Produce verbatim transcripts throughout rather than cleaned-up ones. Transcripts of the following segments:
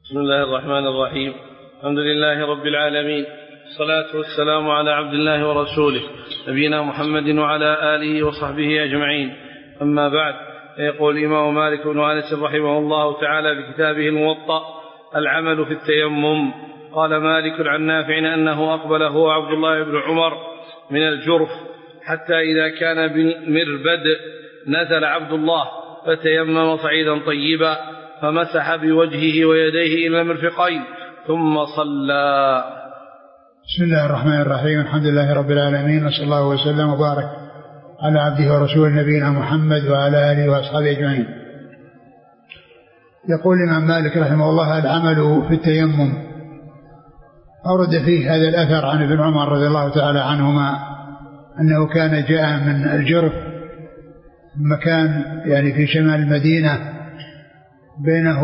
بسم الله الرحمن الرحيم. الحمد لله رب العالمين، الصلاة والسلام على عبد الله ورسوله نبينا محمد وعلى آله وصحبه أجمعين. أما بعد، يقول الإمام مالك بن أنس رحمه الله تعالى في كتابه الموطأ: العمل في التيمم. قال مالك عن نافع أنه أقبل هو عبد الله بن عمر من الجرف، حتى إذا كان بالمربد نزل عبد الله فتيمم صعيدا طيبا فمسح بوجهه ويديه إلى المرفقين ثم صلى. بسم الله الرحمن الرحيم. الحمد لله رب العالمين، وصلى الله وسلم وبارك على عبده ورسوله نبينا محمد وعلى آله وأصحابه أجمعين. يقول الإمام مالك رحمه الله: العمل في التيمم. أورد فيه هذا الأثر عن ابن عمر رضي الله تعالى عنهما أنه كان جاء من الجرف، مكان يعني في شمال المدينة، بينه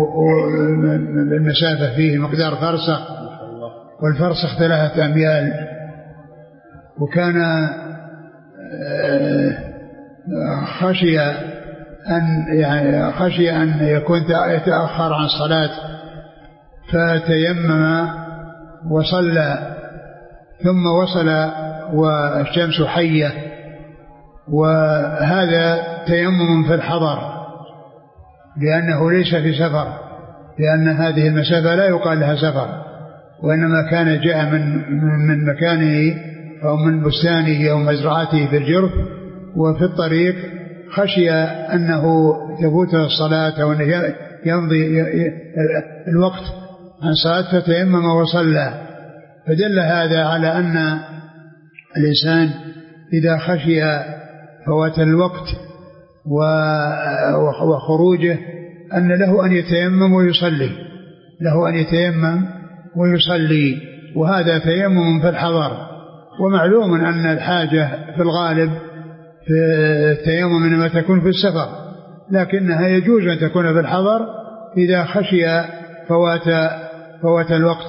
المسافة فيه مقدار فرسخ، والفرسخ ثلاثة أميال، وكان خشي أن يعني خشي أن يكون يتأخر عن الصلاة فتيمم وصلى، ثم وصل والشمس حية، وهذا تيمم في الحضر لأنه ليس في سفر، لأن هذه المسافة لا يقال لها سفر، وإنما كان جاء من من مكانه أو من بستانه أو مزرعته في الجرف، وفي الطريق خشي أنه تفوته الصلاة أو أنه يمضي الوقت عن صلاة فتيمم وصلى. فدل هذا على أن الإنسان إذا خشي فوات الوقت وخروجه أن له أن يتيمم ويصلي له أن يتيمم ويصلي وهذا تيمم في الحضر. ومعلوم أن الحاجة في الغالب في التيمم إنما تكون في السفر، لكنها يجوز أن تكون في الحضر إذا خشي فوات فوات الوقت.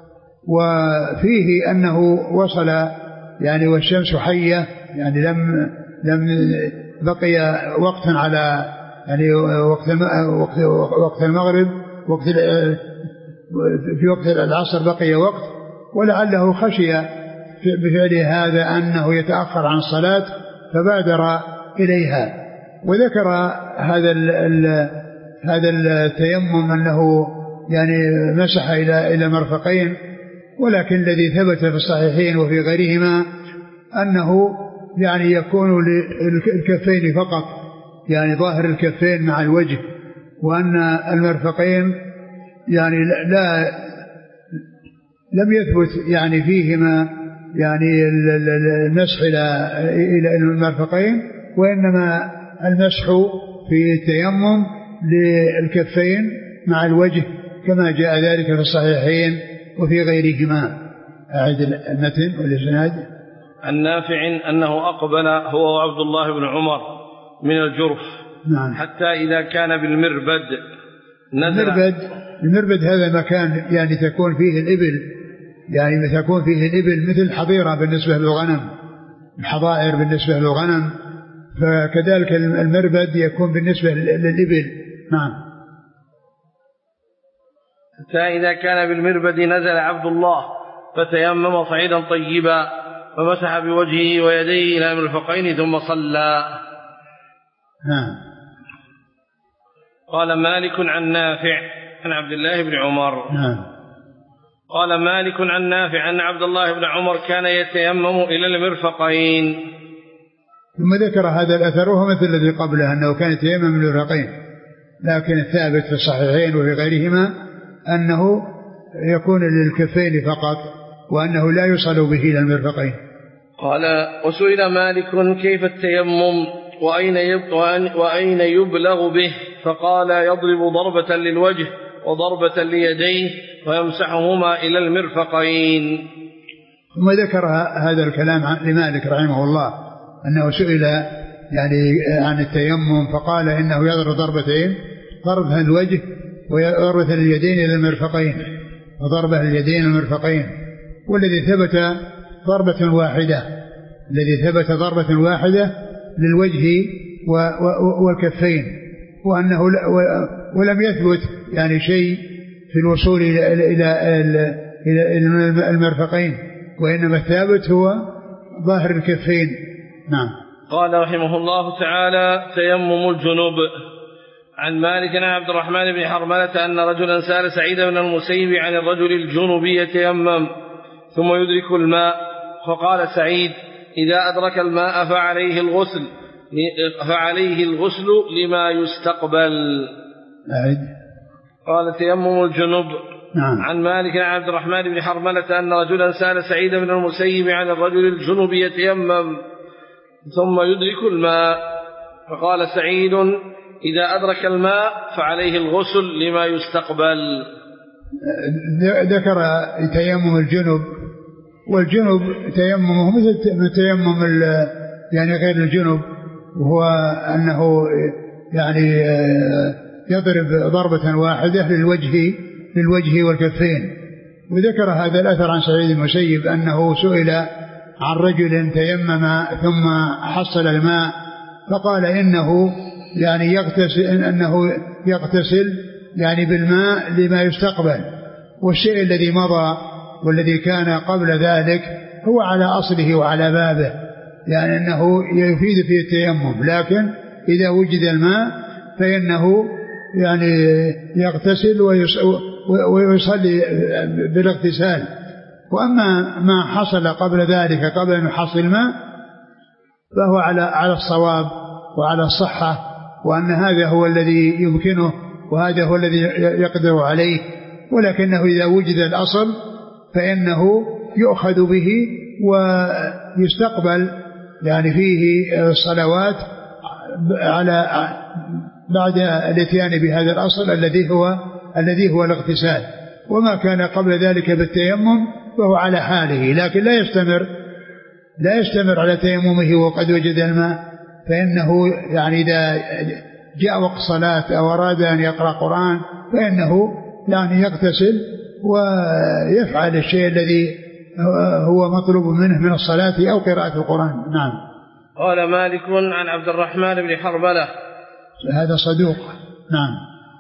وفيه أنه وصل يعني والشمس حية، يعني لم لم بقي وقت على يعني وقت وقت وقت المغرب، وقت في وقت العصر بقي وقت، ولعله خشي بفعل هذا أنه يتأخر عن الصلاة فبادر إليها. وذكر هذا هذا التيمم أنه يعني مسح إلى إلى مرفقين، ولكن الذي ثبت في الصحيحين وفي غيرهما أنه يعني يكون للكفين فقط، يعني ظاهر الكفين مع الوجه، وأن المرفقين يعني لا لم يثبت يعني فيهما يعني المسح إلى إلى المرفقين، وإنما المسح في التيمم للكفين مع الوجه كما جاء ذلك في الصحيحين وفي غيرهما. أعد المتن والإسناد. عن نافع أنه أقبل هو وعبد الله بن عمر من الجرف، نعم. حتى إذا كان بالمربد نزل. المربد المربد هذا مكان يعني تكون فيه الإبل، يعني تكون فيه الإبل مثل الحظيرة بالنسبة للغنم، الحظائر بالنسبة للغنم، فكذلك المربد يكون بالنسبة للإبل. نعم. حتى إذا كان بالمربد نزل عبد الله فتيمم صعيدا طيبا فمسح بوجهه ويديه إلى المرفقين ثم صلى. نعم. قال مالك عن نافع عن عبد الله بن عمر. نعم. قال مالك عن نافع أن عبد الله بن عمر كان يتيمم إلى المرفقين. ثم ذكر هذا الأثر وهو مثل الذي قبله أنه كان يتيمم من المرفقين، لكن الثابت في الصحيحين وفي غيرهما أنه يكون للكفين فقط، وأنه لا يصل به إلى المرفقين. قال وسئل مالك كيف التيمم وأين وأين يبلغ به، فقال يضرب ضربة للوجه وضربة ليديه ويمسحهما إلى المرفقين. ثم ذكر هذا الكلام لمالك رحمه الله أنه سئل يعني عن التيمم فقال إنه يضرب ضربتين، ضربة الوجه وضربة اليدين إلى المرفقين، وضربة اليدين المرفقين. والذي ثبت ضربة واحدة الذي ثبت ضربة واحدة للوجه والكفين، وأنه ولم يثبت يعني شيء في الوصول إلى إلى إلى المرفقين، وإنما الثابت هو ظاهر الكفين. نعم. قال رحمه الله تعالى: تيمم الجنوب. عن مالك عن عبد الرحمن بن حرملة أن رجلا سأل سعيد بن المسيب عن الرجل الجنوب يتيمم ثم يدرك الماء، فقال سعيد: إذا أدرك الماء فعليه الغسل فعليه الغسل لما يستقبل. أعد. قال: تيمم الجنوب. نعم. عن مالك عن عبد الرحمن بن حرملة أن رجلا سأل سعيد بن المسيب عن الرجل الجنوب يتيمم ثم يدرك الماء، فقال سعيد: إذا أدرك الماء فعليه الغسل لما يستقبل. ذكر تيمم الجنوب، والجنوب تيممه مثل تيمم يعني غير الجنوب، وهو أنه يعني يضرب ضربة واحدة للوجه للوجه والكفين. وذكر هذا الأثر عن سعيد بن المسيب أنه سئل عن رجل تيمم ثم حصل الماء، فقال إنه يعني يغتسل أنه يغتسل يعني بالماء لما يستقبل، والشيء الذي مضى والذي كان قبل ذلك هو على أصله وعلى بابه، يعني أنه يفيد في التيمم، لكن إذا وجد الماء فإنه يعني يغتسل ويصلي بالاغتسال. وأما ما حصل قبل ذلك قبل أن يحصل الماء فهو على على الصواب وعلى الصحة، وأن هذا هو الذي يمكنه وهذا هو الذي يقدر عليه، ولكنه إذا وجد الأصل فإنه يؤخذ به ويستقبل يعني فيه الصلوات على بعد الاتيان بهذا الأصل الذي هو الذي هو الاغتسال. وما كان قبل ذلك بالتيمم فهو على حاله، لكن لا يستمر لا يستمر على تيممه وقد وجد الماء، فإنه يعني إذا جاء وقت صلاة أو أراد أن يقرأ قرآن فإنه يعني يغتسل ويفعل الشيء الذي هو مطلوب منه من الصلاة أو قراءة القرآن. نعم. قال مالك عن عبد الرحمن بن حرملة: هذا صدوق. نعم.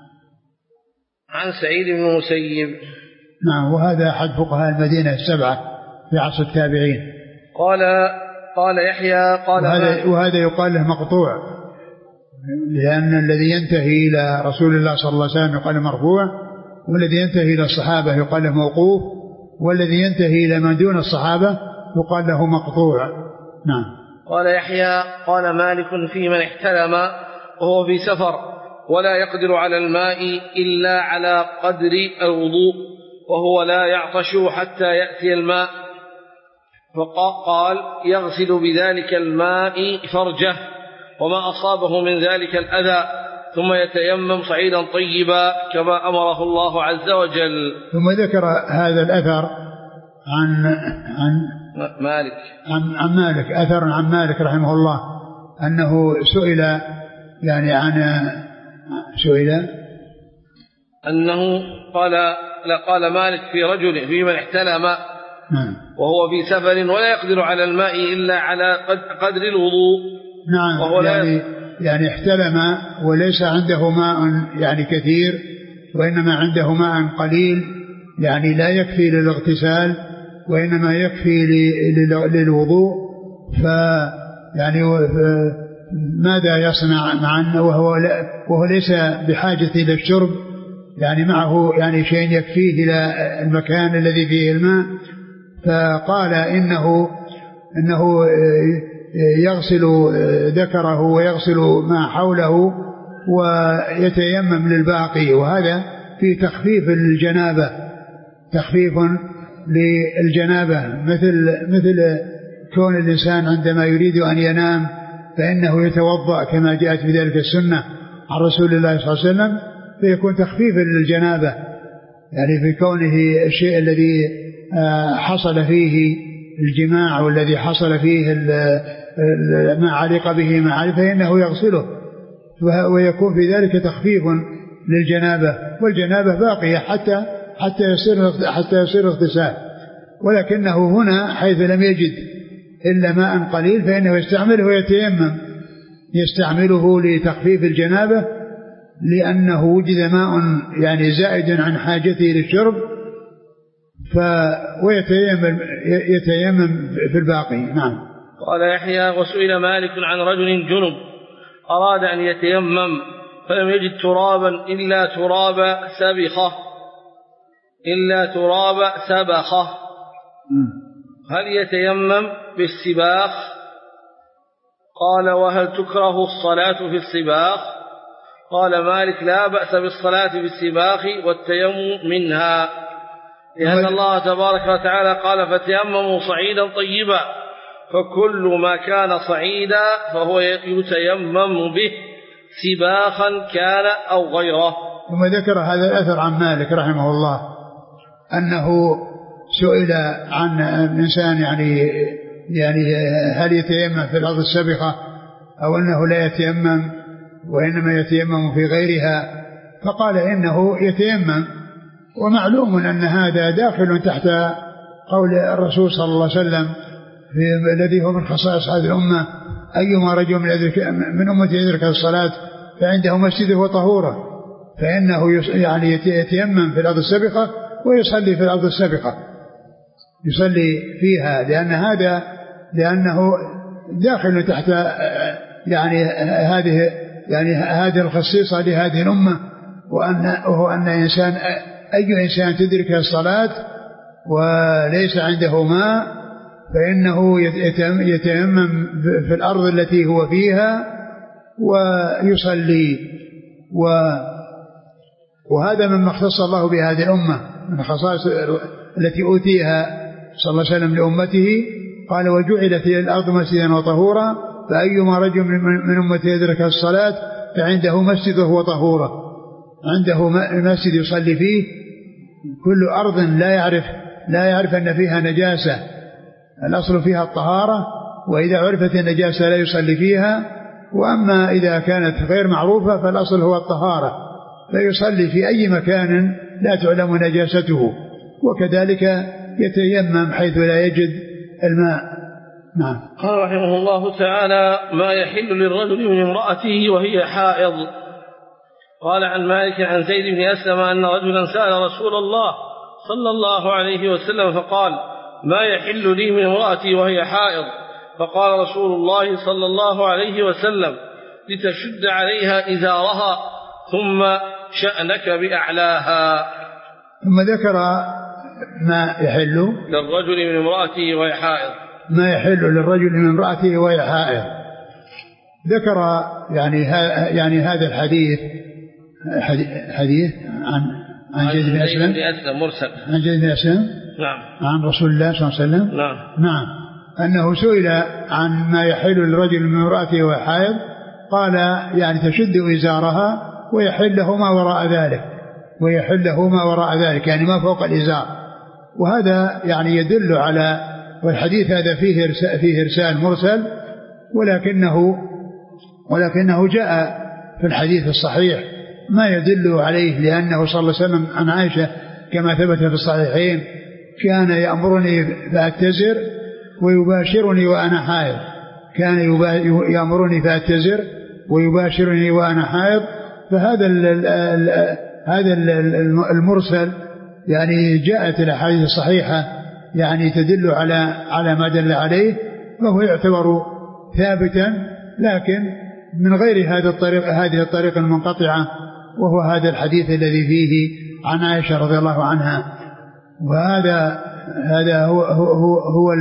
عن سعيد بن المسيب. نعم. وهذا أحد فقهاء المدينة السبعة في عصر التابعين. قال قال يحيى قال وهذا, وهذا يقال له مقطوع، لأن الذي ينتهي إلى رسول الله صلى الله عليه وسلم يقال له مرفوع، والذي ينتهي إلى الصحابة يقال له موقوف، والذي ينتهي إلى من دون الصحابة يقال له مقطوع. نعم. قال يحيى قال مالك في من احتلم وهو في سفر ولا يقدر على الماء إلا على قدر الوضوء وهو لا يعطش حتى يأتي الماء، فقال يغسل بذلك الماء فرجه وما أصابه من ذلك الأذى ثم يتيمم صعيدا طيبا كما أمره الله عز وجل. ثم ذكر هذا الأثر عن عن مالك عن, عن مالك أثر عن مالك رحمه الله أنه سئل يعني عن سئل أنه قال لا قال مالك في رجل في من احتلم نعم. وهو في سفر ولا يقدر على الماء إلا على قدر الوضوء. نعم. وهو يعني, يعني احتلم وليس عنده ماء يعني كثير، وإنما عنده ماء قليل يعني لا يكفي للاغتسال وإنما يكفي للوضوء، فيعني ماذا يصنع مع أنه وهو, وهو ليس بحاجة إلى الشرب، يعني معه يعني شيء يكفيه إلى المكان الذي فيه الماء، فقال إنه إنه يغسل ذكره ويغسل ما حوله ويتيمم للباقي، وهذا في تخفيف الجنابة، تخفيف للجنابة، مثل مثل كون الإنسان عندما يريد أن ينام فإنه يتوضأ كما جاءت بذلك السنة عن رسول الله صلى الله عليه وسلم، فيكون تخفيفا للجنابة يعني في كونه الشيء الذي حصل فيه الجماع والذي حصل فيه ما علق به ما علق فإنه يغسله، ويكون في ذلك تخفيف للجنابة، والجنابة باقية حتى حتى يصير حتى يصير اغتسال، ولكنه هنا حيث لم يجد إلا ماء قليل فإنه يستعمله ويتيمم، يستعمله لتخفيف الجنابة لأنه وجد ماء يعني زائد عن حاجته للشرب ويتيمم يتيمم في الباقي. نعم. قال يحيى وسئل مالك عن رجل جنب أراد أن يتيمم فلم يجد ترابا إلا تراب سبخة إلا تراب سبخة هل يتيمم بالسباخ؟ قال وهل تكره الصلاة في السباخ؟ قال مالك لا بأس بالصلاة في السباخ والتيمم منها لأن الله تبارك وتعالى قال فتيمموا صعيدا طيبا فكل ما كان صعيدا فهو يتيمم به سباخا كان أو غيره. ثم ذكر هذا الأثر عن مالك رحمه الله أنه سئل عن الإنسان يعني يعني هل يتيمم في الأرض السبخة أو أنه لا يتيمم وإنما يتيمم في غيرها، فقال إنه يتيمم، ومعلوم أن هذا داخل تحت قول الرسول صلى الله عليه وسلم في الذي هو من خصائص هذه الأمة أيما رجل من أمتي يدرك الصلاة فعنده مسجده وطهوره فإنه يعني يتيمم في الأرض السبخة ويصلي في الأرض السبخة يصلي فيها، لأن هذا لأنه داخل تحت يعني هذه يعني هذه الخصيصة لهذه الأمة، وأن وهو أن إنسان أي إنسان تدرك الصلاة وليس عنده ماء فإنه يتيمم في الأرض التي هو فيها ويصلي، وهذا مما اختص الله بهذه الأمة من خصائص التي أوتيها صلى الله عليه وسلم لأمته. قال وجعلت الأرض مسجدا وطهورا فأيما رجل من أمته يدرك الصلاة فعنده مسجده وطهوره، عنده مسجد يصلي فيه. كل أرض لا يعرف لا يعرف أن فيها نجاسة الأصل فيها الطهارة، وإذا عرفت النجاسة لا يصلي فيها، وأما إذا كانت غير معروفة فالأصل هو الطهارة فيصلي في أي مكان لا تعلم نجاسته، وكذلك يتيمم حيث لا يجد الماء. نعم. قال رحمه الله تعالى ما يحل للرجل من امرأته وهي حائض. قال عن مالك عن زيد بن أسلم أن رجلا سأل رسول الله صلى الله عليه وسلم فقال ما يحل لي من امرأتي وهي حائض؟ فقال رسول الله صلى الله عليه وسلم لتشد عليها إزارها ثم شأنك بأعلاها. ثم ذكر ما يحل للرجل من امرأته وهي حائض ما يحل للرجل من امرأته وهي حائض. ذكر يعني يعني هذا الحديث حديث عن عن زيد بن أسلم مرسل عن زيد بن أسلم نعم عن رسول الله صلى الله عليه وسلم نعم نعم أنه سئل عن ما يحل للرجل من امرأته وهي حائض قال يعني تشد إزارها ويحل له ما وراء ذلك ويحل له ما وراء ذلك يعني ما فوق الإزار. وهذا يعني يدل على والحديث هذا فيه فيه إرسال مرسل ولكنه ولكنه جاء في الحديث الصحيح ما يدل عليه، لأنه صلى الله عليه وسلم عن عائشة كما ثبت في الصحيحين كان يأمرني فأتزر ويباشرني وأنا حائض، كان يأمرني فأتزر ويباشرني وأنا حائض. فهذا ال ال ال هذا المرسل يعني جاءت الأحاديث الصحيحة يعني تدل على على ما دل عليه، فهو يعتبر ثابتا لكن من غير هذا الطريق هذه الطريقة المنقطعة، وهو هذا الحديث الذي فيه عن عائشة رضي الله عنها. وهذا هذا هو هو هو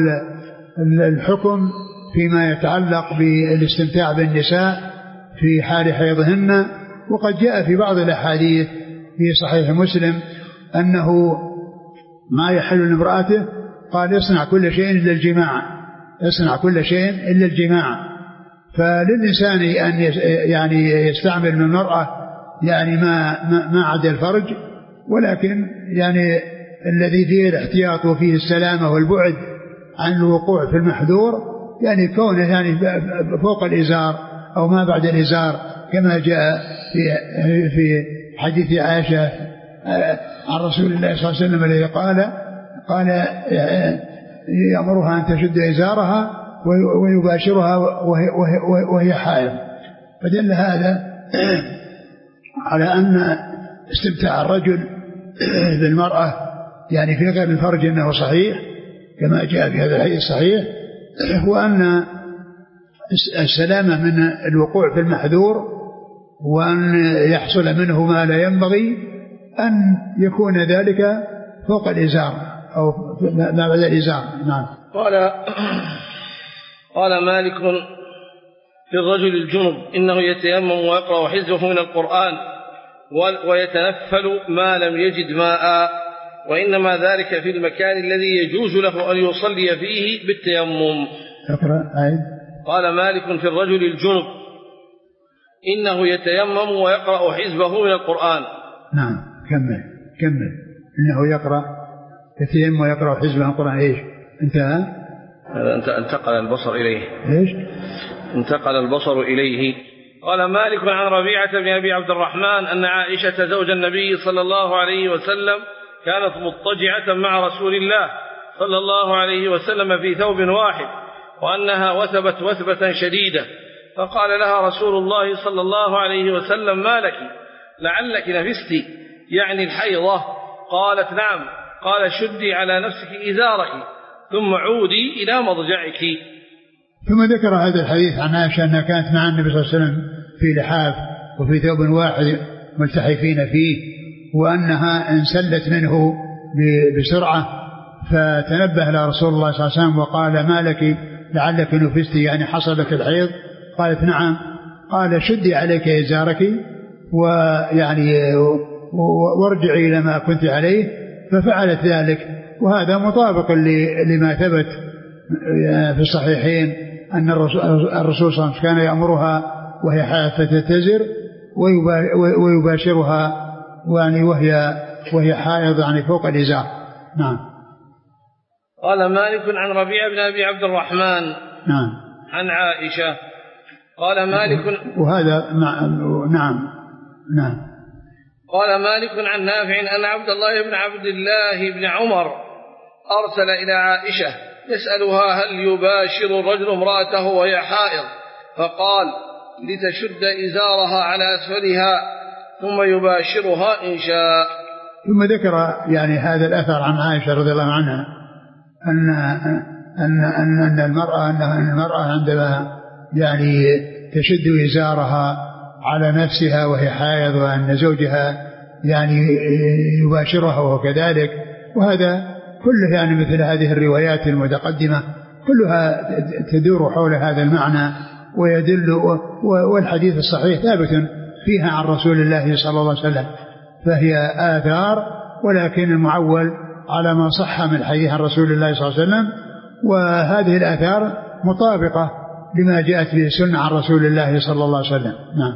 الحكم فيما يتعلق بالاستمتاع بالنساء في حال حيضهن. وقد جاء في بعض الأحاديث في صحيح مسلم أنه ما يحل لامرأته قال يصنع كل شيء إلا الجماع، يصنع كل شيء إلا الجماع. فللإنسان أن يعني يستعمل من المرأة يعني ما ما عدا الفرج، ولكن يعني الذي فيه الاحتياط وفيه السلامة والبعد عن الوقوع في المحذور يعني كونه يعني فوق الإزار أو ما بعد الإزار كما جاء في في حديث عائشة عن رسول الله صلى الله عليه وسلم الذي قال قال يأمرها أن تشد إزارها ويباشرها وهي, وهي, وهي حائض. فدل هذا على أن استمتاع الرجل بالمرأة يعني في غير الفرج أنه صحيح كما جاء في هذا الحديث الصحيح، وأن السلامة من الوقوع في المحذور وأن يحصل منه ما لا ينبغي أن يكون ذلك فوق الإزار أو ما بعد الإزار. نعم. قال قال مالك في الرجل الجنب إنه يتيمم ويقرأ حزبه من القرآن ويتنفل ما لم يجد ماء، وإنما ذلك في المكان الذي يجوز له أن يصلي فيه بالتيمم. قال مالك في الرجل الجنب إنه يتيمم ويقرأ حزبه من القرآن. نعم. كمل كمل. إنه يقرأ يتيمم ويقرأ حزبه من القرآن. إيش انتهى؟ انتقل البصر إليه. إيش انتقل البصر إليه. قال مالك عن ربيعة بن أبي عبد الرحمن أن عائشة زوج النبي صلى الله عليه وسلم كانت مضطجعة مع رسول الله صلى الله عليه وسلم في ثوب واحد، وأنها وثبت وثبة شديدة، فقال لها رسول الله صلى الله عليه وسلم ما لك لعلك نفستي يعني الحيضة؟ قالت نعم. قال شدي على نفسك إزارك ثم عودي إلى مضجعك. ثم ذكر هذا الحديث عن عائشة أنها كانت مع النبي صلى الله عليه وسلم في لحاف وفي ثوب واحد ملتحفين فيه، وأنها انسلت منه بسرعة فتنبه لها رسول الله صلى الله عليه وسلم وقال ما لك لعلك نفستي يعني حصل لك الحيض؟ قالت نعم. قال شدي عليك إزارك ويعني وارجعي إلى ما كنت عليه، ففعلت ذلك. وهذا مطابق لما ثبت في الصحيحين أن الرسول صلى الله عليه وسلم كان يأمرها وهي حائض فتتزر ويباشرها يعني وهي وهي حائض يعني فوق الإزار. نعم. قال مالك عن ربيع بن أبي عبد الرحمن نعم عن عائشة قال مالك وهذا نعم نعم قال مالك عن نافع أن عبد الله بن عبد الله بن عمر أرسل إلى عائشة يسألها هل يباشر الرجل امرأته وهي حائض، فقال لتشد إزارها على أسفلها ثم يباشرها إن شاء. ثم ذكر يعني هذا الأثر عن عائشة رضي الله عنها أن أن أن أن المرأة أن المرأة عندما يعني تشد إزارها على نفسها وهي حائض وأن زوجها يعني يباشرها وكذلك، وهذا كله يعني مثل هذه الروايات المتقدمة كلها تدور حول هذا المعنى ويدل، والحديث الصحيح ثابت فيها عن رسول الله صلى الله عليه وسلم، فهي آثار ولكن المعول على ما صح من حديث عن رسول الله صلى الله عليه وسلم، وهذه الآثار مطابقة لما جاءت به السنة عن رسول الله صلى الله عليه وسلم. نعم.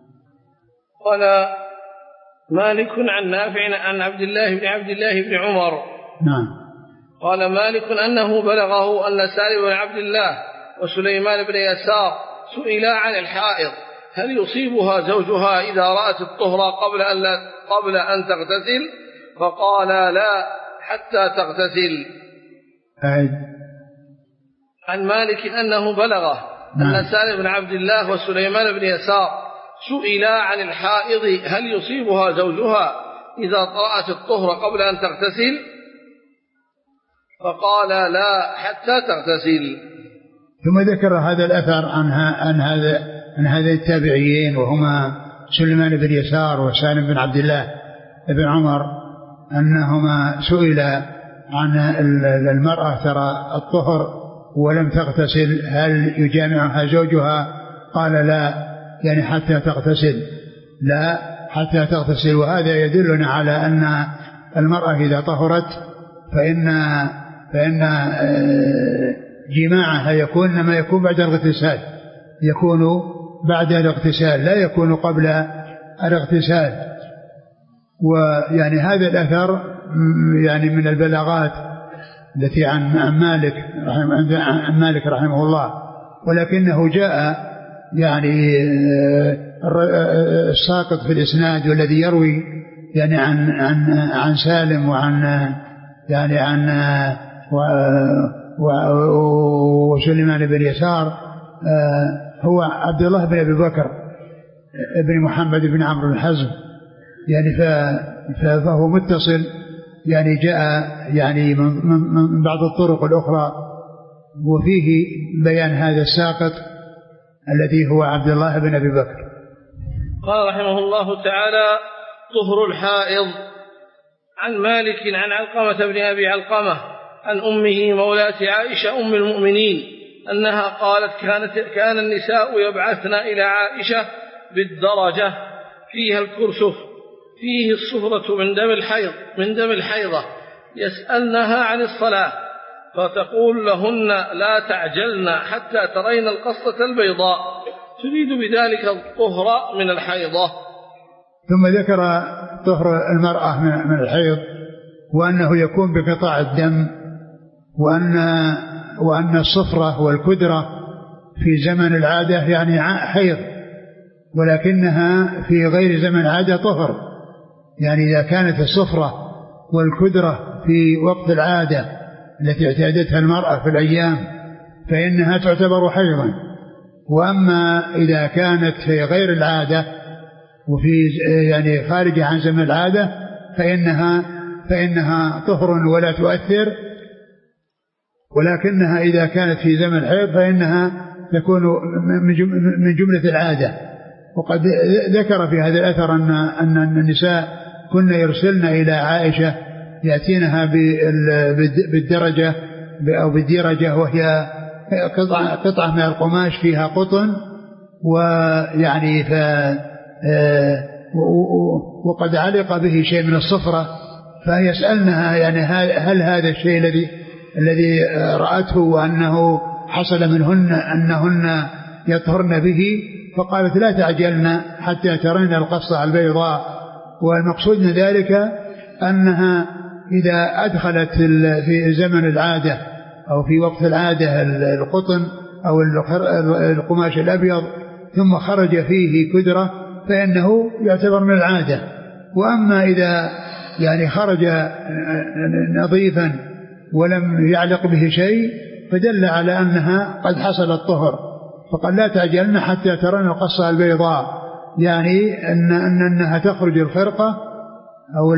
قال مالك عن نافع عن عبد الله بن عبد الله بن عمر نعم قال مالك أنه بلغه أن سالم بن عبد الله وسليمان بن يسار سئلا عن الحائض هل يصيبها زوجها إذا رأت الطهر قبل أن, قبل أن تغتسل؟ فقال لا حتى تغتسل. أعد. عن مالك أنه بلغه نعم. أن سالم بن عبد الله وسليمان بن يسار سئلا عن الحائض هل يصيبها زوجها إذا رأت الطهر قبل أن تغتسل؟ فقال لا حتى تغتسل. ثم ذكر هذا الأثر عن عن هذا عن هذين التابعيين وهما سليمان بن يسار وسالم بن عبد الله بن عمر أنهما سئلا عن المرأة ترى الطهر ولم تغتسل هل يجامعها زوجها؟ قال لا يعني حتى تغتسل، لا حتى تغتسل. وهذا يدلنا على أن المرأة إذا طهرت فإن فإن جماعها يكون ما يكون بعد الاغتسال، يكون بعد الاغتسال لا يكون قبل الاغتسال. ويعني هذا الأثر يعني من البلاغات التي عن مالك عن مالك رحمه الله، ولكنه جاء يعني الساقط في الإسناد والذي يروي يعني عن عن عن سالم وعن يعني عن وسليمان بن يسار هو عبد الله بن أبي بكر ابن محمد بن عمرو بن حزم يعني فهو متصل يعني جاء يعني من بعض الطرق الأخرى، وفيه بيان هذا الساقط الذي هو عبد الله بن أبي بكر. قال رحمه الله تعالى: طهر الحائض. عن مالك عن علقمة بن أبي علقمة عن أمه مولاة عائشة أم المؤمنين أنها قالت: كانت كان النساء يبعثن إلى عائشة بالدرجة فيها الكرسف فيه الصفرة من دم الحيض من دم الحيضة، يسألنها عن الصلاة فتقول لهن: لا تعجلن حتى ترين القصة البيضاء، تريد بذلك الطهر من الحيضة. ثم ذكر طهر المرأة من الحيض، وأنه يكون بقطاع الدم، وأن وأن الصفرة والكدرة في زمن العادة يعني حيض، ولكنها في غير زمن العادة طهر. يعني إذا كانت الصفرة والكدرة في وقت العادة التي اعتادتها المرأة في الأيام فإنها تعتبر حيضا، وأما إذا كانت في غير العادة وفي يعني خارج عن زمن العادة فإنها فإنها طهر ولا تؤثر، ولكنها إذا كانت في زمن الحيض فإنها تكون من جملة العادة. وقد ذكر في هذا الأثر أن أن النساء كن يرسلن إلى عائشة يأتينها بالدرجة أو بالدرجة، وهي قطعة, قطعة من القماش فيها قطن، ويعني ف وقد علق به شيء من الصفرة، فيسألنها يعني هل هذا الشيء الذي الذي رأته وأنه حصل منهن أنهن يطهرن به؟ فقالت: لا تعجلن حتى ترين القصة البيضاء. والمقصود من ذلك أنها إذا أدخلت في زمن العادة أو في وقت العادة القطن أو القماش الأبيض ثم خرج فيه كدرة فإنه يعتبر من العادة. وأما إذا يعني خرج نظيفا ولم يعلق به شيء فدل على أنها قد حصل الطهر، فقال: لا تعجلن حتى ترون القصة البيضاء، يعني أن أنها تخرج الخرقة أو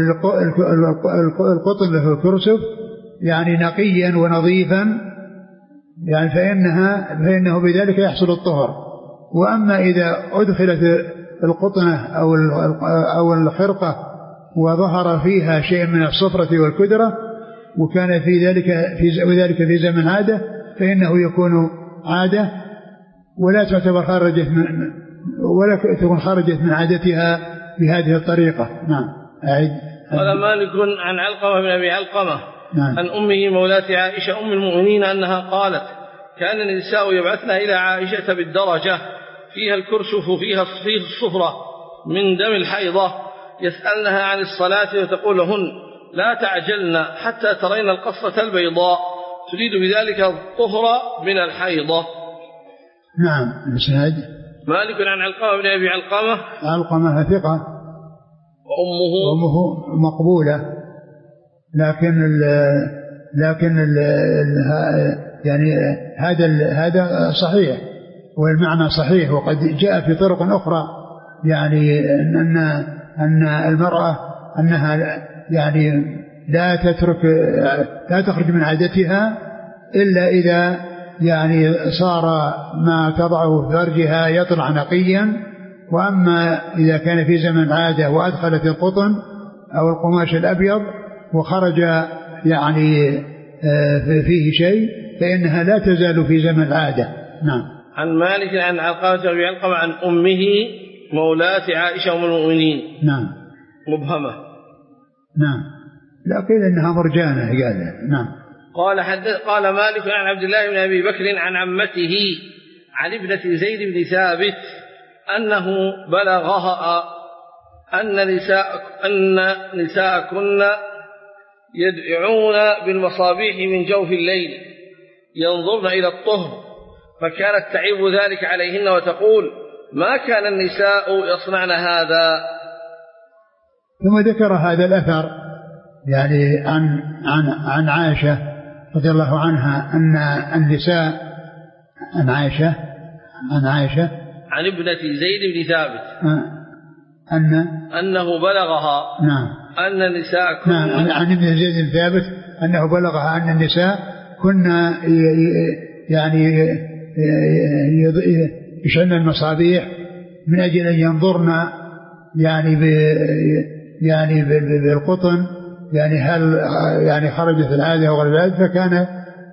القطن له الكرسف يعني نقيا ونظيفا، يعني فإنها فإنه بذلك يحصل الطهر. وأما إذا أدخلت القطنة أو أو الخرقة وظهر فيها شيء من الصفرة والكدرة وكان في ذلك في وذلك في زمن عادة فإنه يكون عادة ولا تعتبر خرجت من ولا تكون خرجت من عادتها بهذه الطريقة. نعم. أعد. قال مالك عن علقمة بن أبي علقمة نعم. عن أمه مولاة عائشة أم المؤمنين أنها قالت: كان النساء يبعثن إلى عائشة بالدرجة فيها الكرسف فيها الصفرة من دم الحيضة، يسألنها عن الصلاة وتقول لهن: لا تعجلن حتى ترين القصة البيضاء، تريد بذلك الطهر من الحيضة. نعم. الإسناد: مالك عن علقمة بن أبي علقمة علقمة ثقة وأمه وأمه مقبولة، لكن ال لكن ال يعني هذا هذا صحيح والمعنى صحيح، وقد جاء في طرق أخرى يعني أن أن المرأة أنها يعني لا تترك لا تخرج من عادتها إلا إذا يعني صار ما تضعه في فرجها يطلع نقيا، وأما إذا كان في زمن عادة وأدخلت القطن أو القماش الأبيض وخرج يعني فيه شيء فإنها لا تزال في زمن العادة. نعم. عن مالك عن علقمة بن علقمة عن أمه مولاة عائشة أم المؤمنين. نعم. مبهمة. نعم. لا قيل إنها مرجانة قال. نعم. قال حدث قال مالك عن عبد الله بن أبي بكر عن عمته عن ابنة زيد بن ثابت أنه بلغها أن نساء أن نساء كن يدعون بالمصابيح من جوف الليل ينظرن إلى الطهر، فكانت تعيب ذلك عليهن وتقول: ما كان النساء يصنعن هذا. ثم ذكر هذا الأثر يعني عن عن عن عائشة رضي الله عنها أن النساء عن عائشة عن عائشة عن ابنة زيد بن ثابت أن أنه بلغها نعم أن النساء كن نعم عن ابن زيد بن ثابت أنه بلغها أن النساء كنا يعني يشعلن المصابيح من أجل أن ينظرن يعني ب يعني بالقطن يعني هل يعني خرجت العادة أو غير ذلك، فكان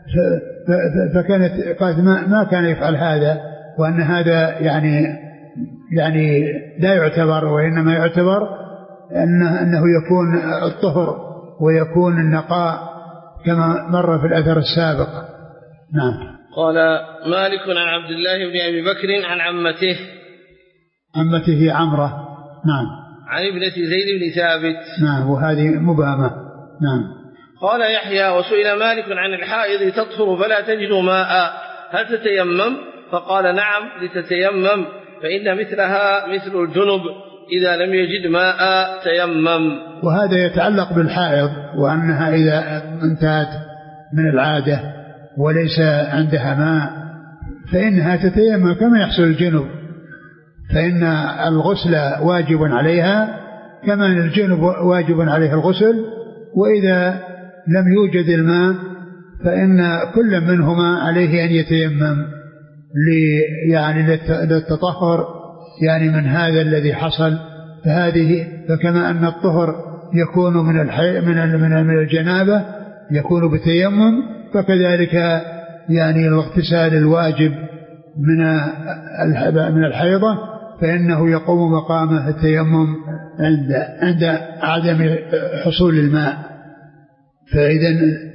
فكانت قالت ما ما كان يفعل هذا، وأن هذا يعني يعني لا يعتبر، وإنما يعتبر أنه أنه يكون الطهر ويكون النقاء كما مر في الأثر السابق. نعم. قال مالك عن عبد الله بن أبي بكر عن عمته عمته عمرة نعم عن ابنة زيد بن ثابت نعم وهذه مبهمة. نعم. قال يحيى وسئل مالك عن الحائض تطهر فلا تجد ماء هل تتيمم؟ فقال نعم لتتيمم فإن مثلها مثل الجنب إذا لم يجد ماء تيمم. وهذا يتعلق بالحائض، وأنها إذا انتهت من العادة وليس عندها ماء فإنها تتيمم كما يحصل الجنب، فإن الغسل واجب عليها كما أن الجنب واجب عليه الغسل، وإذا لم يوجد الماء فإن كل منهما عليه أن يتيمم يعني للتطهر يعني من هذا الذي حصل. فهذه فكما أن الطهر يكون من الحي من من الجنابة يكون بتيمم، فكذلك يعني الاغتسال الواجب من من الحيضة فإنه يقوم مقام التيمم عند عند عدم حصول الماء. فإذا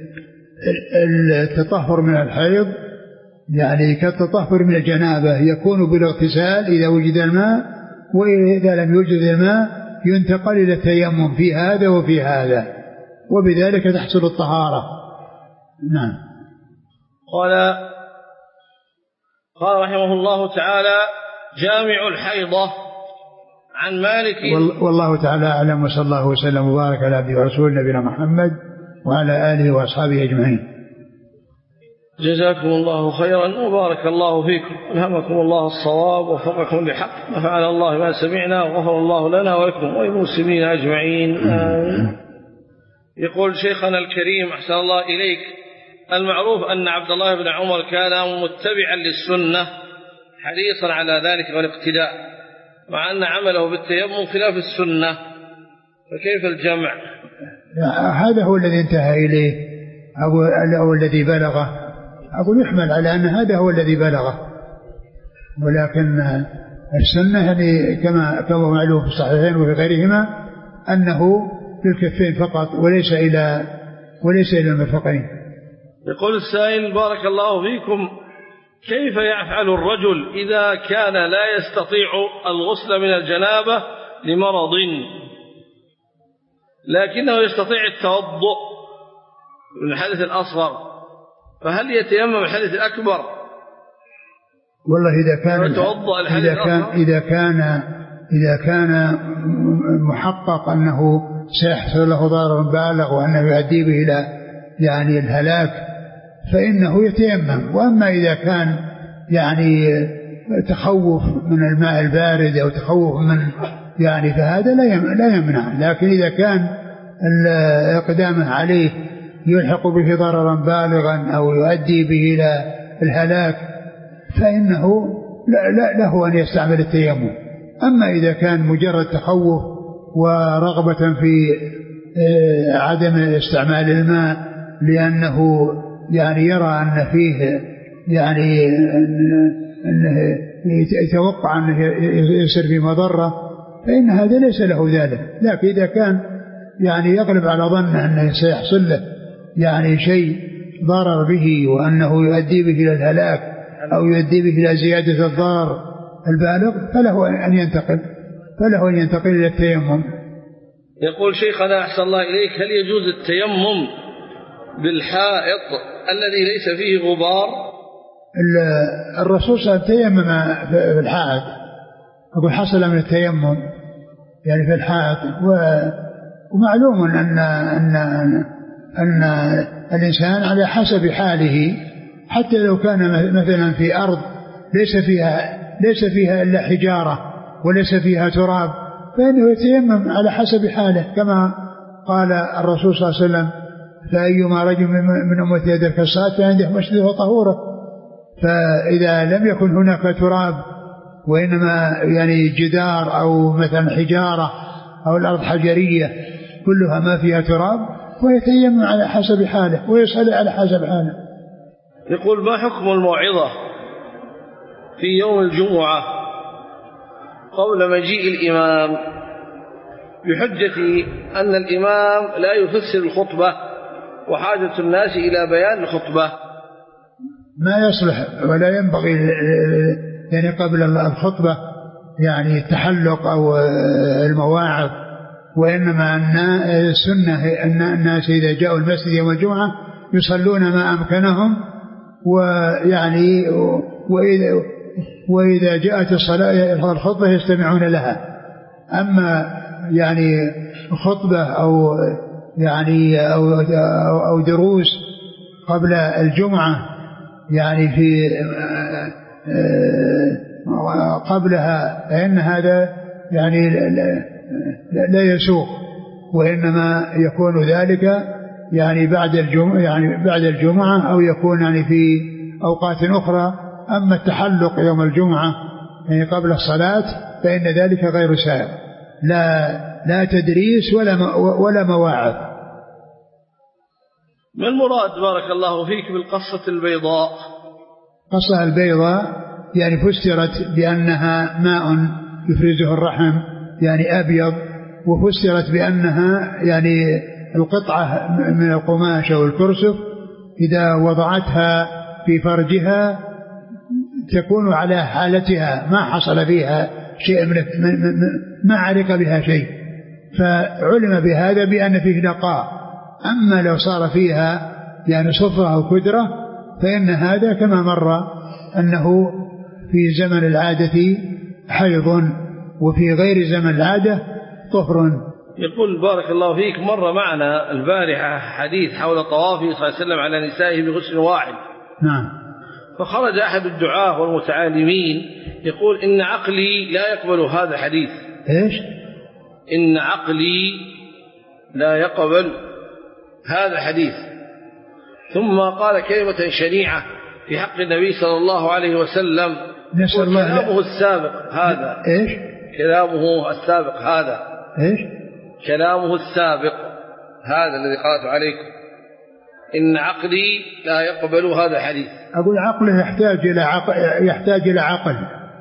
التطهر من الحيض يعني كالتطهر من الجنابة يكون بالاغتسال إذا وجد الماء، وإذا لم يوجد الماء ينتقل إلى التيمم في هذا وفي هذا، وبذلك تحصل الطهارة. نعم. قال قال رحمه الله تعالى جامع الحيضة عن مالك. والله تعالى أعلم، وصلى الله وسلم وبارك على عبده ورسوله نبينا محمد وعلى آله وأصحابه أجمعين. جزاكم الله خيرا وبارك الله فيكم، ألهمكم الله الصواب ووفقكم لحق، نفعنا الله ما سمعنا وغفر الله لنا ولكم وللمسلمين أجمعين. يقول شيخنا الكريم أحسن الله إليك، المعروف أن عبد الله بن عمر كان متبعا للسنة حريصا على ذلك والاقتداء، مع أن عمله بالتيمم خلاف السنة، فكيف الجمع؟ هذا هو الذي انتهى إليه أو الذي بلغه، أقول يحمل على أن هذا هو الذي بلغه، ولكن السنة يعني كما كما معلوم في الصحيحين وفي غيرهما أنه للكفين فقط وليس إلى وليس إلى المرفقين. يقول السائل بارك الله فيكم، كيف يفعل الرجل إذا كان لا يستطيع الغسل من الجنابة لمرض لكنه يستطيع التوضؤ من الحدث الأصغر، فهل يتيمم الحدث الأكبر؟ والله إذا كان إذا كان إذا كان إذا كان محقق أنه سيحصل له ضرر بالغ وأنه يؤدي به إلى يعني الهلاك فإنه يتيمم. وأما إذا كان يعني تخوف من الماء البارد أو تخوف من يعني فهذا لا يمنع، لكن إذا كان الإقدام عليه يلحق به ضررا بالغا أو يؤدي به إلى الهلاك فإنه لا له أن يستعمل التيمم. أما إذا كان مجرد تخوف ورغبة في عدم استعمال الماء لأنه يعني يرى أن فيه يعني أنه يتوقع أنه يصير في مضرة فإن هذا ليس له ذلك. لكن إذا كان يعني يغلب على ظنه أنه سيحصل له يعني شيء ضرر به وأنه يؤدي به إلى الهلاك أو يؤدي به إلى زيادة الضرر البالغ فله أن ينتقل فله أن ينتقل إلى التيمم. يقول شيخنا أحسن الله إليك، هل يجوز التيمم بالحائط الذي ليس فيه غبار؟ الرسول صلى الله عليه وسلم تيمم في الحائط، أقول حصل من التيمم يعني في الحائط، ومعلوم أن أن أن الإنسان على حسب حاله حتى لو كان مثلا في أرض ليس فيها ليس فيها إلا حجارة وليس فيها تراب فإنه يتيمم على حسب حاله، كما قال الرسول صلى الله عليه وسلم: فأيما رجل من أمتي يدرك الصلاة فعنده مسجده وطهوره. فإذا لم يكن هناك تراب وإنما يعني جدار أو مثلا حجارة أو الأرض حجرية كلها ما فيها تراب، ويتيمم على حسب حاله ويصلي على حسب حاله. يقول: ما حكم الموعظة في يوم الجمعة قبل مجيء الإمام بحجة أن الإمام لا يفسر الخطبة وحاجة الناس إلى بيان الخطبة؟ ما يصلح ولا ينبغي يعني قبل الخطبة يعني التحلق أو المواعظ، وإنما السنة أن الناس إذا جاءوا المسجد يوم الجمعة يصلون ما أمكنهم، ويعني وإذا, وإذا جاءت الصلاة الخطبة يستمعون لها. أما يعني خطبة أو يعني أو, أو دروس قبل الجمعة يعني في قبلها فإن هذا يعني لا يسوق، وإنما يكون ذلك يعني بعد الجمعة يعني بعد الجمعة أو يكون يعني في أوقات أخرى. أما التحلق يوم الجمعة يعني قبل الصلاة فإن ذلك غير سائغ، لا لا تدريس ولا ولا مواعظ. ما المراد بارك الله فيك بالقصة البيضاء؟ قصة البيضاء يعني فسرت بأنها ماء يفرزه الرحم يعني أبيض، وفسرت بأنها يعني القطعة من القماش أو الكرسف إذا وضعتها في فرجها تكون على حالتها، ما حصل فيها شيء من ما علق بها شيء، فعلم بهذا بأن فيه نقاء. أما لو صار فيها يعني صفرة أو كدرة فإن هذا كما مر أنه في زمن العادة حيض وفي غير زمن العادة طهر. يقول بارك الله فيك: مر معنا البارحة حديث حول طوافه صلى الله عليه وسلم على نسائه بغسل واحد. نعم. فخرج أحد الدعاة والمتعالمين يقول: إن عقلي لا يقبل هذا الحديث. إيش؟ إن عقلي لا يقبل هذا الحديث. ثم قال كلمة شنيعة في حق النبي صلى الله عليه وسلم: نسأل الله كلامه السابق هذا. إيش؟ كلامه السابق هذا. إيش؟ كلامه السابق هذا الذي قرأت عليكم: إن عقلي لا يقبل هذا الحديث. أقول عقله يحتاج إلى عقل، يحتاج إلى عقل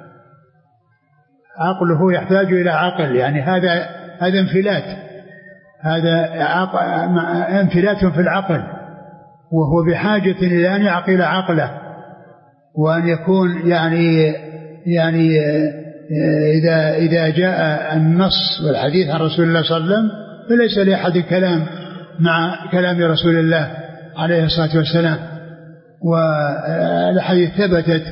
عقله يحتاج إلى عقل، يعني هذا هذا انفلات، هذا انفلات في العقل، وهو بحاجة إلى أن يعقل عقله، وأن يكون يعني يعني إذا إذا جاء النص والحديث عن رسول الله صلى الله عليه وسلم فليس لأحد كلام مع كلام رسول الله عليه الصلاة والسلام، والحديث ثبتت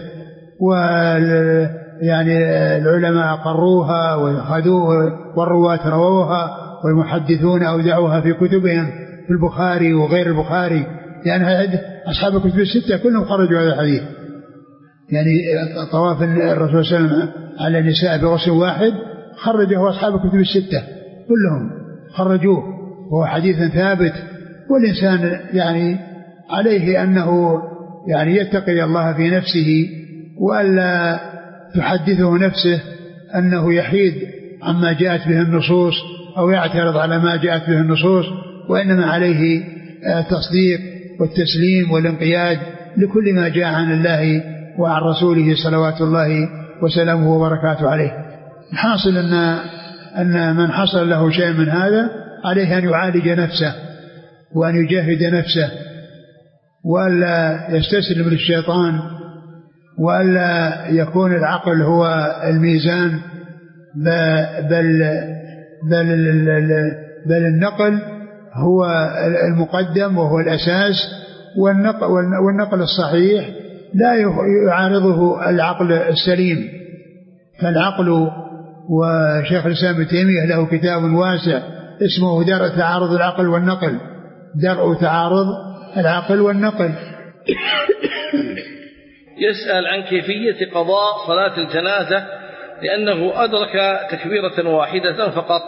ويعني العلماء قروها وخذوها والرواة رووها والمحدثون أودعوها في كتبهم في البخاري وغير البخاري، يعني أصحاب الكتب الستة كلهم خرجوا هذا الحديث. يعني طواف الرسول صلى الله عليه وسلم على النساء بغسل واحد خرجه أصحاب الكتب الستة كلهم خرجوه، وهو حديث ثابت. والإنسان يعني عليه أنه يعني يتقي الله في نفسه وألا تحدثه نفسه أنه يحيد عما جاءت به النصوص أو يعترض على ما جاءت به النصوص، وإنما عليه التصديق والتسليم والانقياد لكل ما جاء عن الله وعن رسوله صلوات الله وسلامه وبركاته عليه. حاصل أن أن من حصل له شيء من هذا عليه أن يعالج نفسه وأن يجاهد نفسه وألا يستسلم للشيطان، وألا يكون العقل هو الميزان، بل بل بل النقل هو المقدم وهو الأساس، والنقل, والنقل الصحيح لا يعارضه العقل السليم. فالعقل، وشيخ الإسلام ابن تيمية له كتاب واسع اسمه درء تعارض العقل والنقل، درء تعارض العقل والنقل. يسأل عن كيفية قضاء صلاة الجنازة لأنه أدرك تكبيرة واحدة فقط.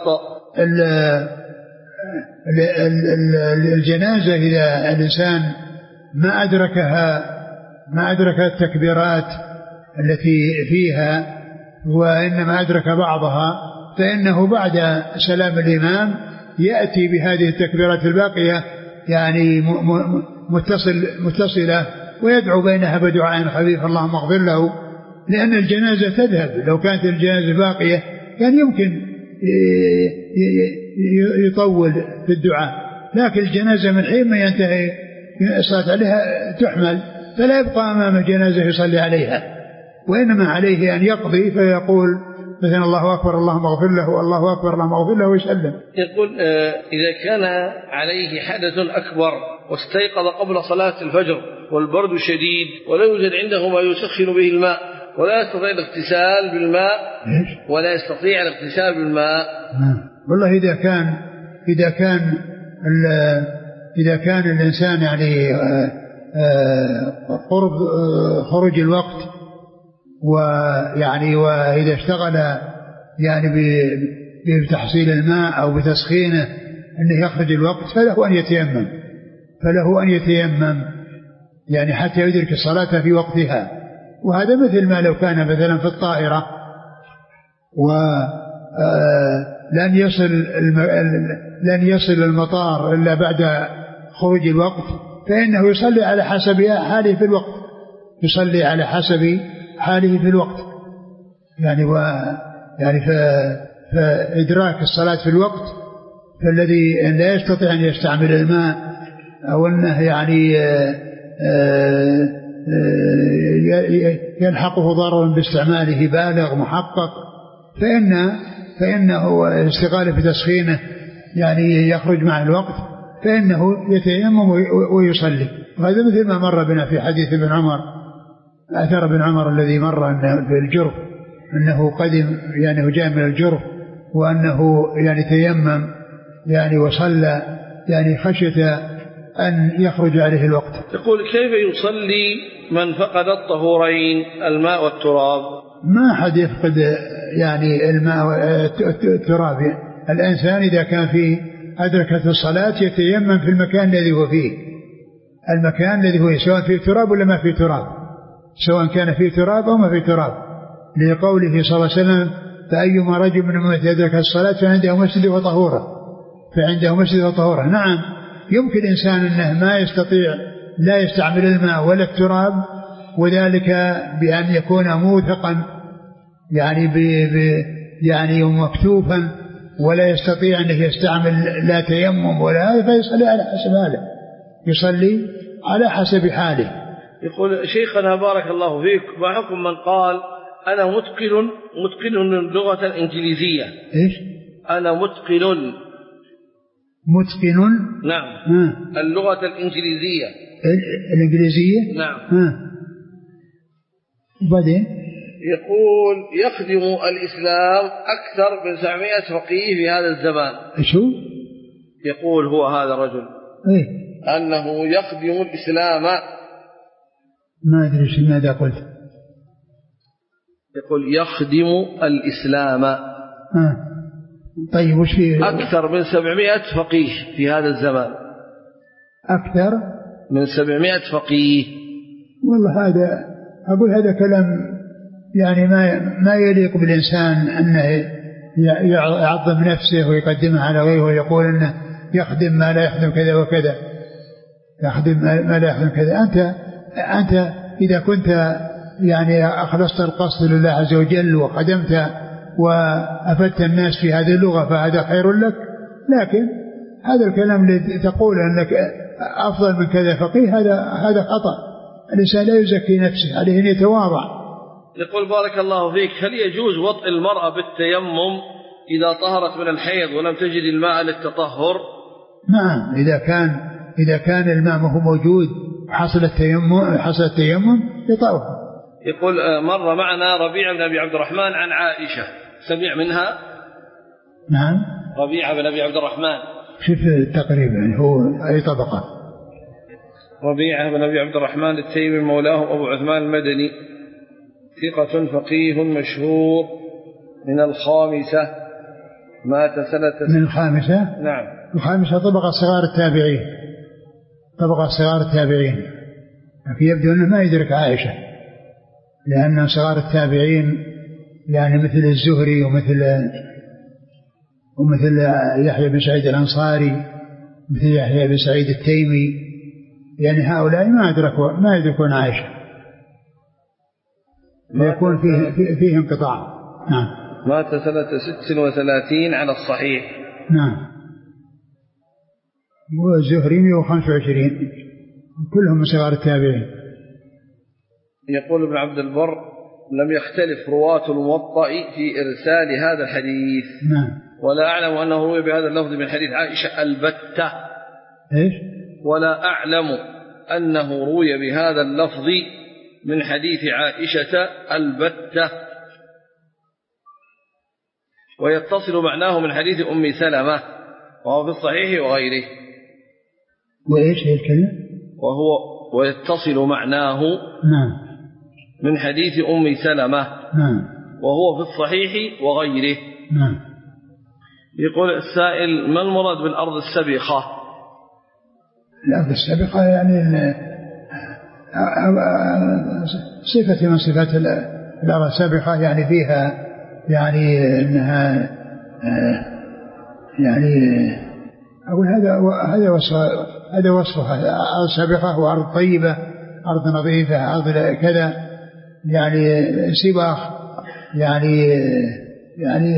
الجنازة إذا الإنسان ما أدركها ما أدرك التكبيرات التي فيها وإنما أدرك بعضها، فإنه بعد سلام الإمام يأتي بهذه التكبيرات الباقية يعني متصل متصلة ويدعو بينها بدعاء خفيف اللهم اغفر له، لأن الجنازة تذهب. لو كانت الجنازة باقية كان يمكن يطول في الدعاء، لكن الجنازة من حين ما ينتهي الصلاة عليها تحمل، فلا يبقى أمام الجنازة يصلي عليها، وإنما عليه أن يقضي فيقول مثلا الله أكبر اللهم اغفر له، الله أكبر اللهم اغفر له ويسلم. يقول إذا كان عليه حدث أكبر واستيقظ قبل صلاة الفجر والبرد شديد ولا يوجد عنده ما يسخن به الماء ولا يستطيع الاغتسال بالماء ولا يستطيع الاغتسال بالماء والله إذا كان إذا كان إذا كان الإنسان يعني قرب خروج الوقت ويعني وإذا اشتغل يعني بتحصيل الماء أو بتسخينه أنه يخرج الوقت فله أن يتيمم فله أن يتيمم يعني حتى يدرك الصلاة في وقتها. وهذا مثل ما لو كان مثلا في الطائرة ولن يصل لن يصل المطار إلا بعد خروج الوقت، فإنه يصلي على حسب حاله في الوقت، يصلي على حسب حاله في الوقت يعني و يعني فإدراك الصلاة في الوقت، فالذي لا يستطيع أن يستعمل الماء أو أنه يعني يلحقه ضرر باستعماله بالغ محقق، فإن فإنه استغال بتسخينه يعني يخرج مع الوقت، فإنه يتيمم ويصلي. وهذا مثل ما مر بنا في حديث ابن عمر، أثر ابن عمر الذي مر في الجرف أنه قدم يعني جاء من الجرف وأنه يعني تيمم يعني وصلى يعني خشية أن يخرج عليه الوقت. يقول كيف يصلي من فقد الطهورين الماء والتراب؟ ما حد يفقد يعني الماء والتراب. الإنسان إذا كان في أدركت الصلاة يتيمم في المكان الذي هو فيه، المكان الذي هو سواء فيه تراب ولا ما فيه تراب، سواء كان فيه تراب أو ما فيه تراب، لقوله صلى الله عليه وسلم فأيما رجل من أمتي أدرك الصلاة فعنده مسجد وطهورة فعنده مسجد وطهورة. نعم يمكن إنسان أنه ما يستطيع لا يستعمل الماء ولا التراب، وذلك بأن يكون موثقا يعني ب ب يعني مكتوفا ولا يستطيع أن يستعمل لا تيمم ولا هذا، فيصلي على حسب حاله، يصلي على حسب حاله. يقول شيخنا بارك الله فيك ما حكم من قال أنا متقن متقن اللغة الإنجليزية؟ إيش؟ أنا متقن متقن نعم ها. اللغة الإنجليزية الإنجليزية نعم ها. وبعدين يقول يخدم الإسلام أكثر من سبعمائة فقيه في هذا الزمان. شو يقول هو هذا الرجل إيه؟ أنه يخدم الإسلام، ما أدري شو ماذا قلت. يقول يخدم الإسلام ها. طيب وش فيه؟ أكثر من سبعمائة فقيه في هذا الزمان، أكثر من سبعمائة فقيه. والله هذا أقول هذا كلام يعني ما ما يليق بالإنسان أنه يعظم نفسه ويقدمها على غيره ويقول أنه يخدم ما لا يخدم كذا وكذا، يخدم ما لا يخدم كذا. أنت أنت إذا كنت يعني أخلصت القصد لله عز وجل وخدمت وأفدت الناس في هذه اللغة فهذا خير لك، لكن هذا الكلام الذي تقول أنك أفضل من كذا فقيه هذا هذا خطأ. الإنسان لا يزكي نفسه، عليه أن يتواضع. يقول بارك الله فيك هل يجوز وطئ المرأة بالتيمم إذا طهرت من الحيض ولم تجد الماء للتطهر؟ نعم إذا كان إذا كان الماء هو موجود حصل التيمم حصل التيمم يطهر. يقول مر معنا ربيع بن أبي عبد الرحمن عن عائشة، سمع منها؟ نعم ربيع بن أبي عبد الرحمن. شوف تقريبا هو أي طبقة؟ ربيعة بن أبي عبد الرحمن التيمي مولاه أبو عثمان المدني، ثقة فقيه مشهور، من الخامسة، مات سنة من الخامسة. نعم. الخامسة طبقة صغار التابعين، طبقة صغار التابعين، لكن يبدو أنه ما يدرك عائشة، لأن صغار التابعين يعني مثل الزهري ومثل ومثل يحيى بن سعيد الأنصاري، مثل يحيى بن سعيد التيمي، يعني هؤلاء ما يدركوا ما يدركون عائشة، يكون فيه فيه انقطاع. نعم. مات سنة ست وثلاثين على الصحيح. نعم. والزهري مئة وخمسة وعشرين، كلهم من صغار التابعين. يقول ابن عبد البر: لم يختلف رواة الموطأ في إرسال هذا الحديث. نعم. ولا أعلم أنه روي بهذا اللفظ من حديث عائشة البتة. إيش؟ ولا أعلم أنه روي بهذا اللفظ من حديث عائشة البتة، ويتصل معناه من حديث أم سلمة، وهو في الصحيح وغيره. وإيش هي الكلمة؟ وهو ويتصل معناه نعم من حديث أم سلمة. نعم. وهو في الصحيح وغيره. نعم. يقول السائل: ما المراد بالأرض السبخة؟ الأرض السبخة يعني صفة من صفات الأرض السبخة، يعني فيها يعني إنها يعني أقول هذا هذا وصف هذا وصفها، أرض سبخة وأرض طيبة، أرض نظيفة، أرض كذا، يعني سباخ، يعني يعني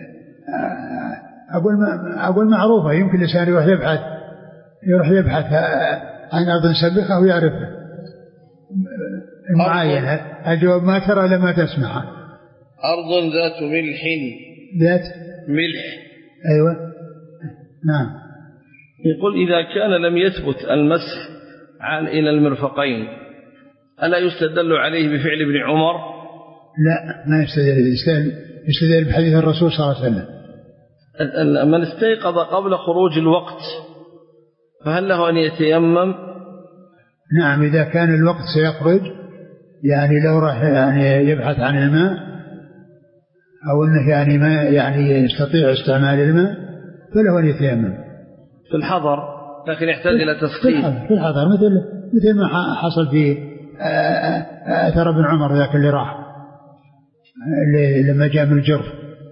أقول أقول معروفة، يمكن الإنسان يروح يبحث يروح يبحث عن أرض سبخة ويعرفها المعاينة. الجواب ما ترى لما تسمع. أرض ذات ملح. ذات ملح. أيوة. نعم. يقول: إذا كان لم يثبت المسح عن إلى المرفقين ألا يستدل عليه بفعل ابن عمر؟ لا، ما يستدل، يستدل بحديث الرسول صلى الله عليه وسلم: من استيقظ قبل خروج الوقت فهل له أن يتيمم؟ نعم، إذا كان الوقت سيخرج، يعني لو راح يعني يبحث عن الماء، أو أنه يعني ما يعني يستطيع استعمال الماء، فله أن يتيمم. في الحضر، لكن يحتاج إلى تسخين. في الحضر مثل مثل ما حصل في أثر ابن عمر ذاك اللي راح اللي لما جاء من الجرف.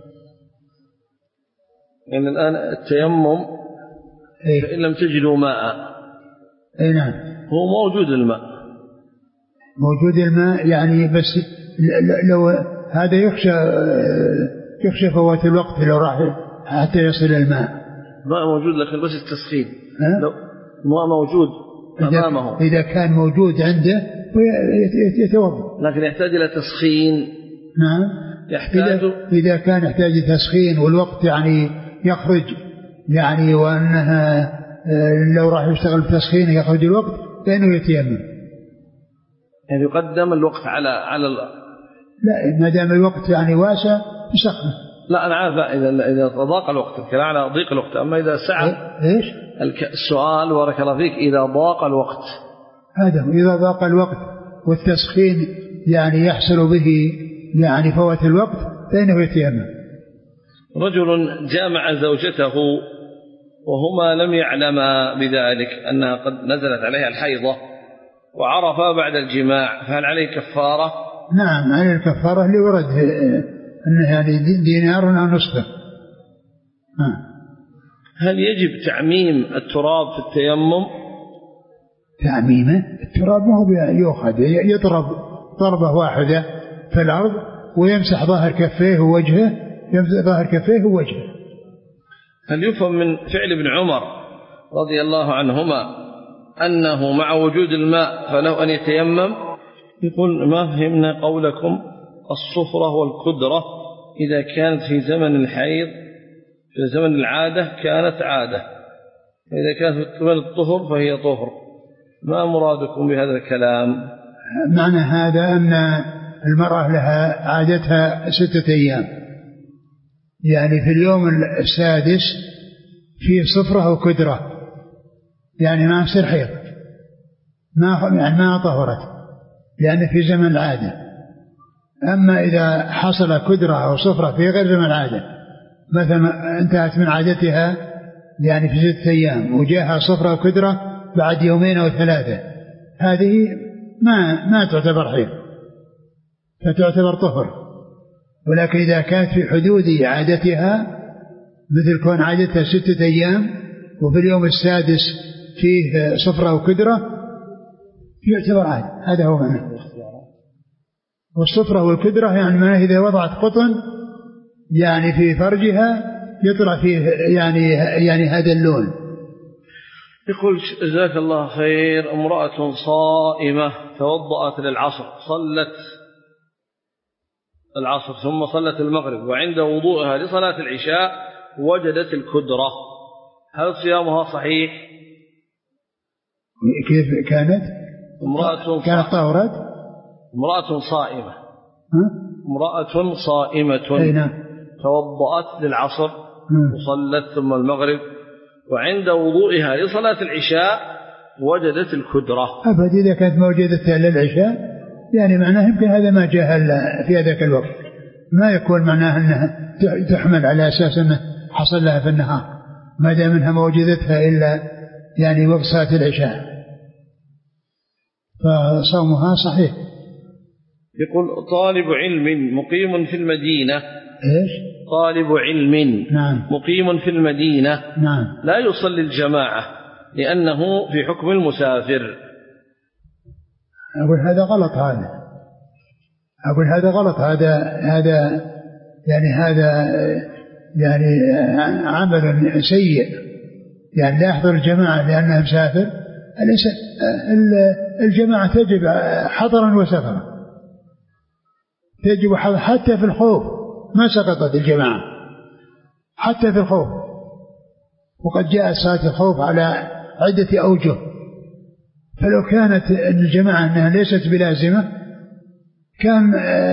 يعني الآن التيمم إيه؟ فإن لم تجدوا ماء. أي نعم. هو موجود الماء، موجود الماء، يعني بس لو هذا يخشى يخشى فوات الوقت لو راح حتى يصل الماء. ماء موجود لكن بس التسخين. لو ماء موجود أمامه، إذا كان موجود عنده يتوضأ، لكن يحتاج إلى تسخين. نعم. يحتاج إذا كان يحتاج تسخين والوقت يعني يخرج، يعني وأنها لو راح يشتغل بتسخين يخرج الوقت، فإنه يتيمم. يعني يقدم الوقت على على ال... لا، ما دام الوقت يعني واسع يسخن. لا أنا عارف، لا إذا إذا ضاق الوقت، الكلام على ضيق الوقت. أما إذا سعى إيش السؤال بارك الله فيك، إذا ضاق الوقت، هذا إذا ضاق الوقت والتسخين يعني يحصل به يعني فوات الوقت، فإنه يتيمم. رجل جامع زوجته وهما لم يعلما بذلك أنها قد نزلت عليها الحيضة، وعرفا بعد الجماع، فهل عليه كفارة؟ نعم، عليه الكفارة اللي ورد أنه يعني دينار أو نصفه. هل يجب تعميم التراب في التيمم؟ تعميمه التراب ما هو يؤخذ، يضرب ضربة واحدة في الأرض ويمسح ظاهر كفيه ووجهه، يمسح ظاهر كفيه ووجهه. هل يفهم من فعل ابن عمر رضي الله عنهما أنه مع وجود الماء فله أن يتيمم؟ يقول: ما فهمنا قولكم الصفرة والكدرة إذا كانت في زمن الحيض، في زمن العادة كانت عادة، إذا كانت في زمن الطهر فهي طهر، ما مرادكم بهذا الكلام؟ معنى هذا أن المرأة لها عادتها ستة أيام، يعني في اليوم السادس في صفرة وكدرة، يعني ما يصير حيض، ما يعني ما طهرت لأن في زمن العادة. أما إذا حصل كدرة أو صفرة في غير زمن العادة، مثلا انتهت من عادتها يعني في ستة أيام وجاءها صفرة وكدرة بعد يومين أو ثلاثة، هذه ما ما تعتبر حيض فتعتبر طهر. ولكن إذا كانت في حدود عادتها مثل كون عادتها ستة أيام وفي اليوم السادس فيه صفرة وكدرة يعتبر عاد، هذا هو معنى. والصفرة والكدرة يعني ما إذا وضعت قطن يعني في فرجها يطلع فيه يعني يعني هذا اللون. يقول جزاك الله خير، امرأة صائمة توضأت للعصر، صلت العصر ثم صلت المغرب، وعند وضوءها لصلاة العشاء وجدت الكدرة، هل صيامها صحيح؟ كيف كانت؟ امرأة كانت طهرت؟ امرأة صائمة ها؟ امرأة صائمة أين؟ توضأت للعصر وصلت ثم المغرب، وعند وضوئها لصلاة العشاء وجدت الكدرة. أبد إذا كانت موجودة للعشاء يعني معناه يمكن هذا ما جاء في ذاك الوقت، ما يكون معناه أنها تحمل على أساس أنه حصل لها في النهار، ما دام منها موجودتها إلا يعني وقت صلاة العشاء فصومها صحيح. يقول طالب علم مقيم في المدينة. إيش؟ طالب علم نعم. مقيم في المدينة نعم. لا يصلي الجماعة لأنه في حكم المسافر. أقول هذا غلط، هذا أقول هذا غلط، هذا هذا يعني هذا يعني عمل سيء، يعني لا يحضر الجماعة لأنه مسافر. الجماعة تجب حضرا وسفرا، تجب حضرا حتى في الخوف، ما سقطت الجماعة حتى في الخوف، وقد جاءت صلاة الخوف على عدة أوجه، فلو كانت الجماعة أنها ليست بلازمة كان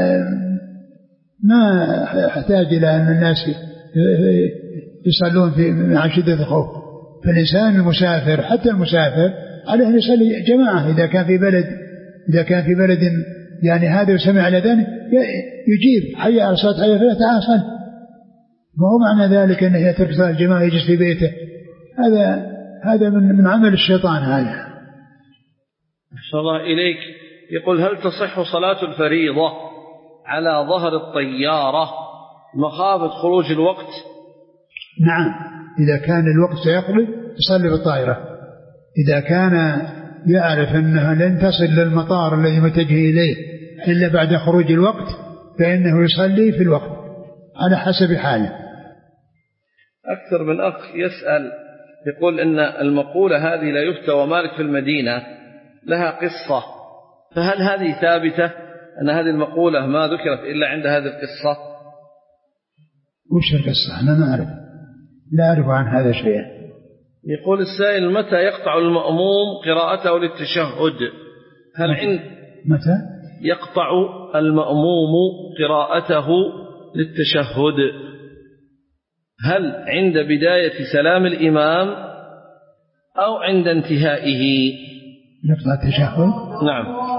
ما يحتاج إلى أن الناس يصلون في مع شدة الخوف. فالإنسان المسافر حتى المسافر عليه أن يصلي جماعة إذا كان في بلد إذا كان في بلد يعني هذا يسمع على ذلك يجيب حي على الصلاة حي فلا تعاصل، ما هو معنى ذلك أنه يترك صلاة الجماعة يجلس في بيته، هذا هذا من من عمل الشيطان. هذا أحسن الله إليك. يقول هل تصح صلاة الفريضة على ظهر الطيارة مخافة خروج الوقت؟ نعم، إذا كان الوقت سيقضي يصلي بالطائرة. إذا كان يعرف أنها لن تصل للمطار الذي متجه إليه إلا بعد خروج الوقت فإنه يصلي في الوقت على حسب حاله. أكثر من أخ يسأل يقول أن المقولة هذه لا يفتى ومالك في المدينة لها قصة، فهل هذه ثابتة أن هذه المقولة ما ذكرت إلا عند هذه القصة؟ وش القصة؟ أنا ما أعرف، لا أعرف عن هذا شيئا. يقول السائل متى يقطع المأموم قراءته للتشهد؟ هل عند متى يقطع المأموم قراءته للتشهد؟ هل عند بداية سلام الإمام أو عند انتهائه؟ يقطع التشهد؟ نعم.